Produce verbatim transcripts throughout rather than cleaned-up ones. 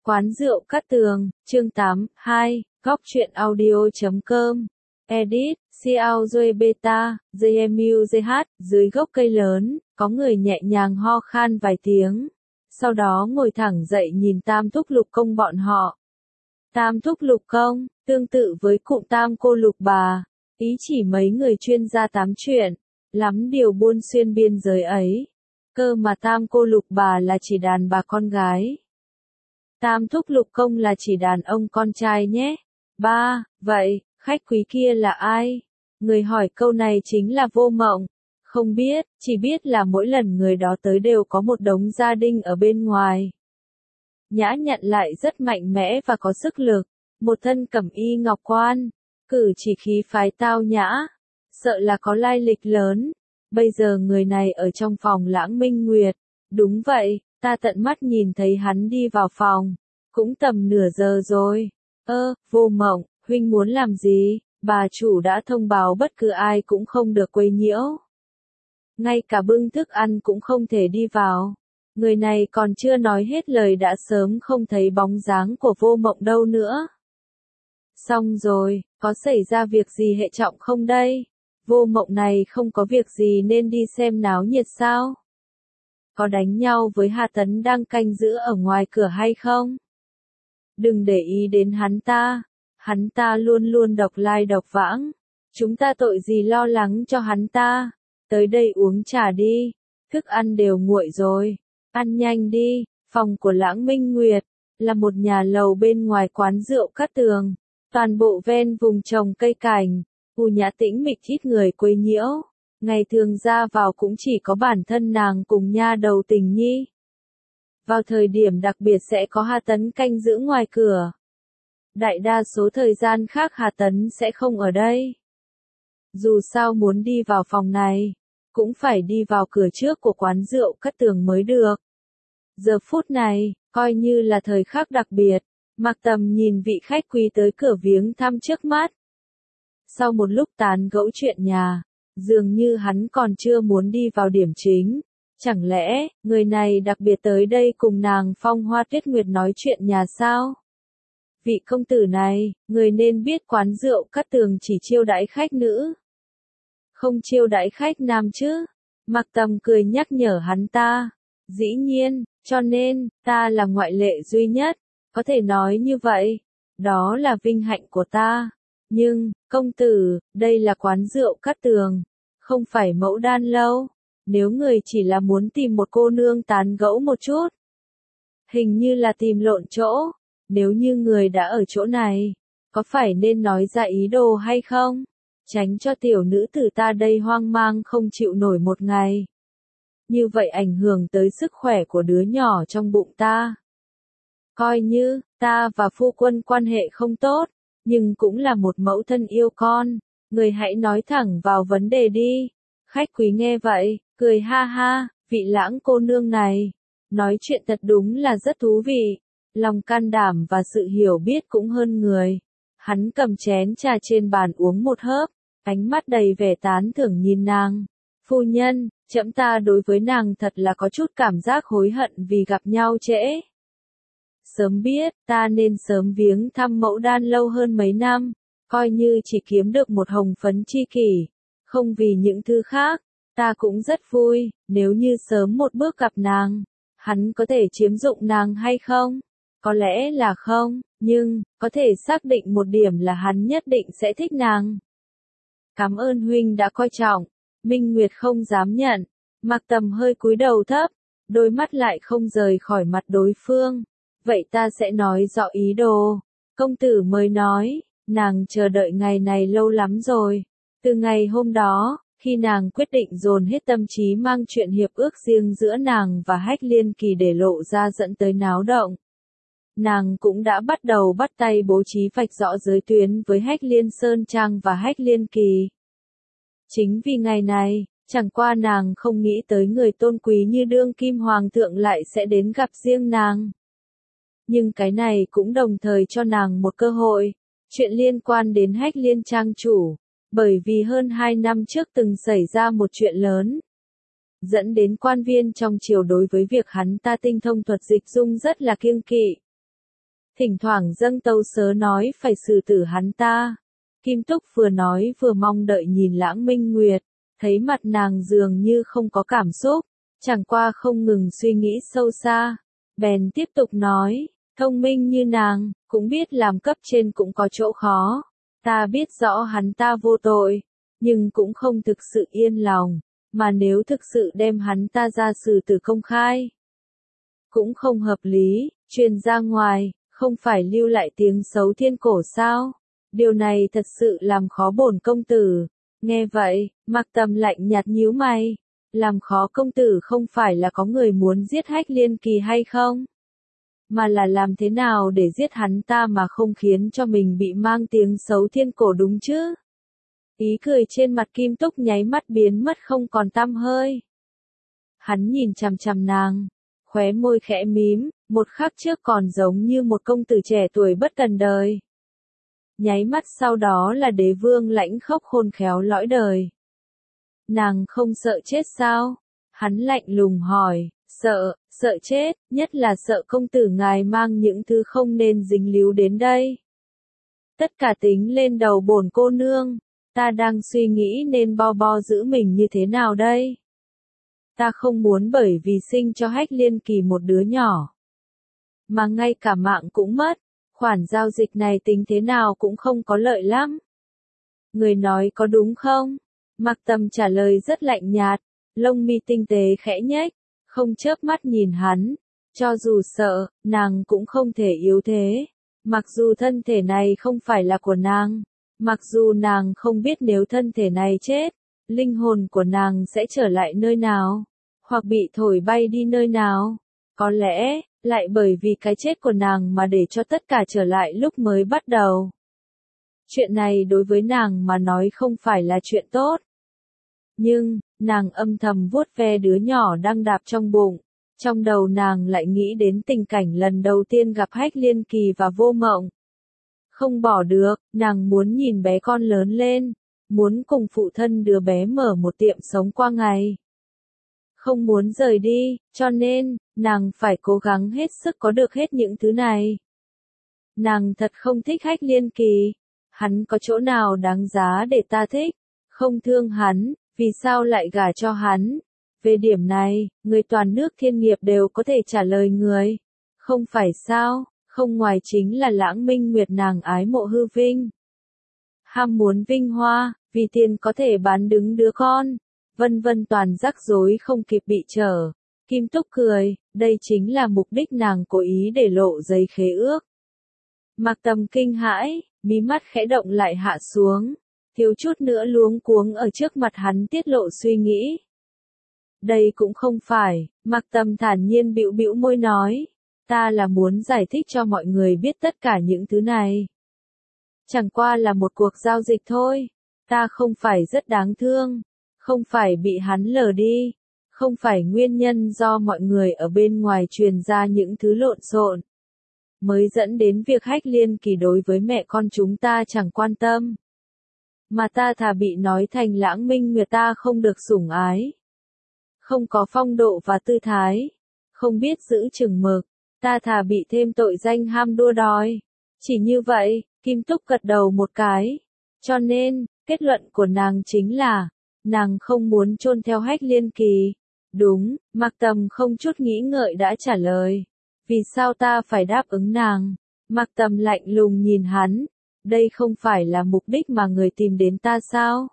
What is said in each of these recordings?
Quán rượu Cát Tường, chương tám, hai, góc truyện audio chấm com. Edit, Xiao Duy Beta, gi em u giê hát, dưới gốc cây lớn, có người nhẹ nhàng ho khan vài tiếng. Sau đó ngồi thẳng dậy nhìn Tam Thúc Lục Công bọn họ. Tam Thúc Lục Công, tương tự với cụm Tam Cô Lục Bà, ý chỉ mấy người chuyên gia tám chuyện, lắm điều buôn xuyên biên giới ấy. Cơ mà Tam Cô Lục Bà là chỉ đàn bà con gái. Tam Thúc Lục Công là chỉ đàn ông con trai nhé. Ba, vậy, khách quý kia là ai? Người hỏi câu này chính là Vô Mộng. Không biết, chỉ biết là mỗi lần người đó tới đều có một đống gia đình ở bên ngoài. Nhã nhận lại rất mạnh mẽ và có sức lực. Một thân cẩm y ngọc quan, cử chỉ khí phái tao nhã, sợ là có lai lịch lớn. Bây giờ người này ở trong phòng Lãng Minh Nguyệt. Đúng vậy, ta tận mắt nhìn thấy hắn đi vào phòng. Cũng tầm nửa giờ rồi. Ơ, Vô Mộng, huynh muốn làm gì? Bà chủ đã thông báo bất cứ ai cũng không được quấy nhiễu. Ngay cả bưng thức ăn cũng không thể đi vào. Người này còn chưa nói hết lời đã sớm không thấy bóng dáng của Vô Mộng đâu nữa. Xong rồi, có xảy ra việc gì hệ trọng không đây? Vô Mộng này không có việc gì nên đi xem náo nhiệt sao? Có đánh nhau với Hà Tấn đang canh giữ ở ngoài cửa hay không? Đừng để ý đến hắn ta. Hắn ta luôn luôn độc lai độc vãng. Chúng ta tội gì lo lắng cho hắn ta. Tới đây uống trà đi. Thức ăn đều nguội rồi. Ăn nhanh đi. Phòng của Lãng Minh Nguyệt là một nhà lầu bên ngoài quán rượu Cát Tường. Toàn bộ ven vùng trồng cây cảnh. Khu nhã tĩnh mịch ít người quấy nhiễu. Ngày thường ra vào cũng chỉ có bản thân nàng cùng nha đầu Tình Nhi. Vào thời điểm đặc biệt sẽ có Hà Tấn canh giữ ngoài cửa. Đại đa số thời gian khác Hà Tấn sẽ không ở đây. Dù sao muốn đi vào phòng này, cũng phải đi vào cửa trước của quán rượu Cát Tường mới được. Giờ phút này, coi như là thời khắc đặc biệt, Mạc Tầm nhìn vị khách quý tới cửa viếng thăm trước mắt. Sau một lúc tán gẫu chuyện nhà, dường như hắn còn chưa muốn đi vào điểm chính. Chẳng lẽ, người này đặc biệt tới đây cùng nàng Phong Hoa Tuyết Nguyệt nói chuyện nhà sao? Vị công tử này, người nên biết quán rượu Cát Tường chỉ chiêu đãi khách nữ. Không chiêu đãi khách nam chứ? Mạc Tầm cười nhắc nhở hắn ta. Dĩ nhiên, cho nên, ta là ngoại lệ duy nhất. Có thể nói như vậy. Đó là vinh hạnh của ta. Nhưng, công tử, đây là quán rượu Cát Tường. Không phải Mẫu Đan Lâu. Nếu người chỉ là muốn tìm một cô nương tán gẫu một chút. Hình như là tìm lộn chỗ. Nếu như người đã ở chỗ này, có phải nên nói ra ý đồ hay không? Tránh cho tiểu nữ tử ta đây hoang mang không chịu nổi một ngày. Như vậy ảnh hưởng tới sức khỏe của đứa nhỏ trong bụng ta. Coi như, ta và phu quân quan hệ không tốt, nhưng cũng là một mẫu thân yêu con. Người hãy nói thẳng vào vấn đề đi. Khách quý nghe vậy, cười ha ha, vị Lãng cô nương này. Nói chuyện thật đúng là rất thú vị. Lòng can đảm và sự hiểu biết cũng hơn người. Hắn cầm chén trà trên bàn uống một hớp, ánh mắt đầy vẻ tán thưởng nhìn nàng. Phu nhân, trẫm ta đối với nàng thật là có chút cảm giác hối hận vì gặp nhau trễ. Sớm biết, ta nên sớm viếng thăm Mẫu Đan Lâu hơn mấy năm, coi như chỉ kiếm được một hồng phấn chi kỷ. Không vì những thứ khác, ta cũng rất vui, nếu như sớm một bước gặp nàng. Hắn có thể chiếm dụng nàng hay không? Có lẽ là không, nhưng, có thể xác định một điểm là hắn nhất định sẽ thích nàng. Cảm ơn huynh đã coi trọng. Minh Nguyệt không dám nhận. Mạc Tầm hơi cúi đầu thấp, đôi mắt lại không rời khỏi mặt đối phương. Vậy ta sẽ nói rõ ý đồ. Công tử mới nói, nàng chờ đợi ngày này lâu lắm rồi. Từ ngày hôm đó, khi nàng quyết định dồn hết tâm trí mang chuyện hiệp ước riêng giữa nàng và Hách Liên Kỳ để lộ ra dẫn tới náo động. Nàng cũng đã bắt đầu bắt tay bố trí vạch rõ giới tuyến với Hách Liên Sơn Trang và Hách Liên Kỳ. Chính vì ngày này, chẳng qua nàng không nghĩ tới người tôn quý như đương kim hoàng thượng lại sẽ đến gặp riêng nàng. Nhưng cái này cũng đồng thời cho nàng một cơ hội, chuyện liên quan đến Hách Liên Trang chủ, bởi vì hơn hai năm trước từng xảy ra một chuyện lớn. Dẫn đến quan viên trong triều đối với việc hắn ta tinh thông thuật dịch dung rất là kiêng kỵ. thỉnh thoảng dâng tấu sớ nói phải xử tử hắn ta. Kim Túc vừa nói vừa mong đợi nhìn Lãng Minh Nguyệt, thấy mặt nàng dường như không có cảm xúc, chẳng qua không ngừng suy nghĩ sâu xa, bèn tiếp tục nói, thông minh như nàng, cũng biết làm cấp trên cũng có chỗ khó, ta biết rõ hắn ta vô tội, nhưng cũng không thực sự yên lòng, mà nếu thực sự đem hắn ta ra xử tử công khai, cũng không hợp lý, truyền ra ngoài, không phải lưu lại tiếng xấu thiên cổ sao? Điều này thật sự làm khó bổn công tử. Nghe vậy, Mạc Tầm lạnh nhạt nhíu mày, làm khó công tử không phải là có người muốn giết Hách Liên Kỳ hay không? Mà là làm thế nào để giết hắn ta mà không khiến cho mình bị mang tiếng xấu thiên cổ đúng chứ? Ý cười trên mặt Kim Túc nháy mắt biến mất không còn tăm hơi. Hắn nhìn chằm chằm nàng, khóe môi khẽ mím, một khắc trước còn giống như một công tử trẻ tuổi bất cần đời. Nháy mắt sau đó là đế vương lãnh khốc khôn khéo lõi đời. Nàng không sợ chết sao? Hắn lạnh lùng hỏi, sợ, sợ chết, nhất là sợ công tử ngài mang những thứ không nên dính líu đến đây. Tất cả tính lên đầu bổn cô nương, ta đang suy nghĩ nên bo bo giữ mình như thế nào đây? Ta không muốn bởi vì sinh cho Hách Liên Kỳ một đứa nhỏ, mà ngay cả mạng cũng mất, khoản giao dịch này tính thế nào cũng không có lợi lắm. Người nói có đúng không? Mạc Tầm trả lời rất lạnh nhạt, lông mi tinh tế khẽ nhếch, không chớp mắt nhìn hắn, cho dù sợ, nàng cũng không thể yếu thế. Mặc dù thân thể này không phải là của nàng, mặc dù nàng không biết nếu thân thể này chết, linh hồn của nàng sẽ trở lại nơi nào, hoặc bị thổi bay đi nơi nào. Có lẽ, lại bởi vì cái chết của nàng mà để cho tất cả trở lại lúc mới bắt đầu. Chuyện này đối với nàng mà nói không phải là chuyện tốt. Nhưng, nàng âm thầm vuốt ve đứa nhỏ đang đạp trong bụng. Trong đầu nàng lại nghĩ đến tình cảnh lần đầu tiên gặp Hách Liên Kỳ và Vô Mộng. Không bỏ được, nàng muốn nhìn bé con lớn lên, muốn cùng phụ thân đứa bé mở một tiệm sống qua ngày. Không muốn rời đi, cho nên, nàng phải cố gắng hết sức có được hết những thứ này. Nàng thật không thích Hách Liên Kỳ. Hắn có chỗ nào đáng giá để ta thích? Không thương hắn, vì sao lại gả cho hắn? Về điểm này, người toàn nước Thiên Nghiệp đều có thể trả lời người. Không phải sao, không ngoài chính là Lãng Minh Nguyệt nàng ái mộ hư vinh. Ham muốn vinh hoa, vì tiền có thể bán đứng đứa con. Vân vân toàn rắc rối không kịp bị trở. Kim Túc cười, đây chính là mục đích nàng cố ý để lộ giấy khế ước. Mạc Tầm kinh hãi, mí mắt khẽ động lại hạ xuống, thiếu chút nữa luống cuống ở trước mặt hắn tiết lộ suy nghĩ. Đây cũng không phải, Mạc Tầm thản nhiên bĩu bĩu môi nói, ta là muốn giải thích cho mọi người biết tất cả những thứ này. Chẳng qua là một cuộc giao dịch thôi, ta không phải rất đáng thương, không phải bị hắn lừa đi, không phải nguyên nhân do mọi người ở bên ngoài truyền ra những thứ lộn xộn, mới dẫn đến việc Hách Liên Kỳ đối với mẹ con chúng ta chẳng quan tâm. Mà ta thà bị nói thành Lãng Minh người ta không được sủng ái, không có phong độ và tư thái, không biết giữ chừng mực, ta thà bị thêm tội danh ham đua đòi. Chỉ như vậy, Kim Túc gật đầu một cái. Cho nên, kết luận của nàng chính là, nàng không muốn chôn theo Hách Liên Kỳ. Đúng, Mạc Tầm không chút nghĩ ngợi đã trả lời. Vì sao ta phải đáp ứng nàng? Mạc Tầm lạnh lùng nhìn hắn. Đây không phải là mục đích mà người tìm đến ta sao?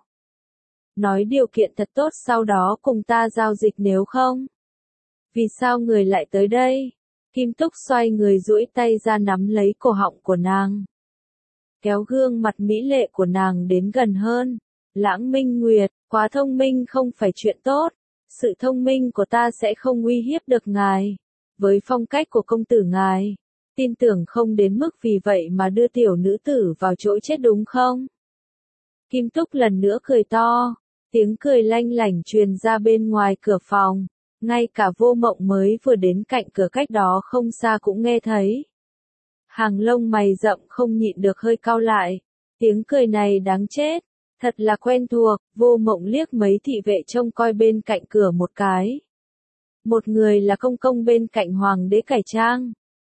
Nói điều kiện thật tốt sau đó cùng ta giao dịch nếu không? Vì sao người lại tới đây? Kim Túc xoay người duỗi tay ra nắm lấy cổ họng của nàng, kéo gương mặt mỹ lệ của nàng đến gần hơn. Lãng Minh Nguyệt, quá thông minh không phải chuyện tốt. Sự thông minh của ta sẽ không uy hiếp được ngài. Với phong cách của công tử ngài, tin tưởng không đến mức vì vậy mà đưa tiểu nữ tử vào chỗ chết đúng không? Kim Túc lần nữa cười to, tiếng cười lanh lảnh truyền ra bên ngoài cửa phòng, ngay cả Vô Mộng mới vừa đến cạnh cửa cách đó không xa cũng nghe thấy. Hàng lông mày rậm không nhịn được hơi cau lại, tiếng cười này đáng chết, thật là quen thuộc. Vô Mộng liếc mấy thị vệ trông coi bên cạnh cửa một cái. Một người là công công bên cạnh hoàng đế cải trang,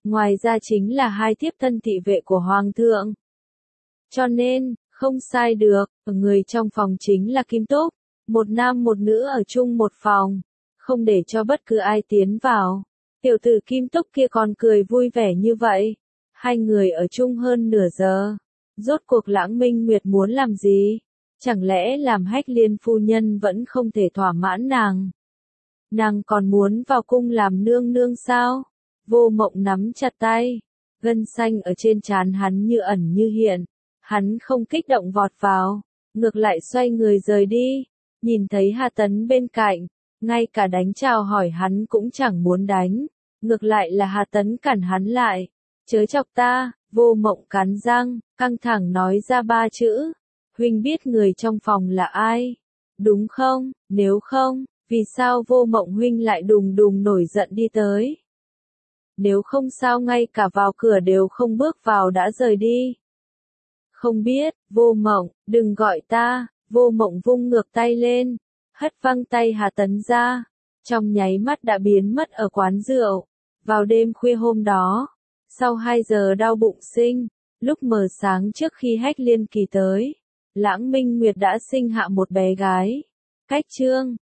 Ngoài ra chính là hai thiếp thân thị vệ của Hoàng thượng. Cho nên, không sai được, người trong phòng chính là Kim Túc, một nam một nữ ở chung một phòng, không để cho bất cứ ai tiến vào. Tiểu tử Kim Túc kia còn cười vui vẻ như vậy. Hai người ở chung hơn nửa giờ. Rốt cuộc Lãng Minh Nguyệt muốn làm gì? Chẳng lẽ làm Hách Liên phu nhân vẫn không thể thỏa mãn nàng? Nàng còn muốn vào cung làm nương nương sao? Vô Mộng nắm chặt tay, gân xanh ở trên trán hắn như ẩn như hiện. Hắn không kích động vọt vào, ngược lại xoay người rời đi. Nhìn thấy Hà Tấn bên cạnh, ngay cả đánh chào hỏi hắn cũng chẳng muốn đánh. Ngược lại là Hà Tấn cản hắn lại. Chớ chọc ta, Vô Mộng cắn răng, căng thẳng nói ra ba chữ. Huynh biết người trong phòng là ai? Đúng không? Nếu không, vì sao Vô Mộng huynh lại đùng đùng nổi giận đi tới? Nếu không sao ngay cả vào cửa đều không bước vào đã rời đi. Không biết, Vô Mộng, đừng gọi ta. Vô Mộng vung ngược tay lên, hất văng tay Hà Tấn ra, trong nháy mắt đã biến mất ở quán rượu. Vào đêm khuya hôm đó, sau hai giờ đau bụng sinh, lúc mờ sáng trước khi Hách Liên Kỳ tới, Lãng Minh Nguyệt đã sinh hạ một bé gái. Cách chương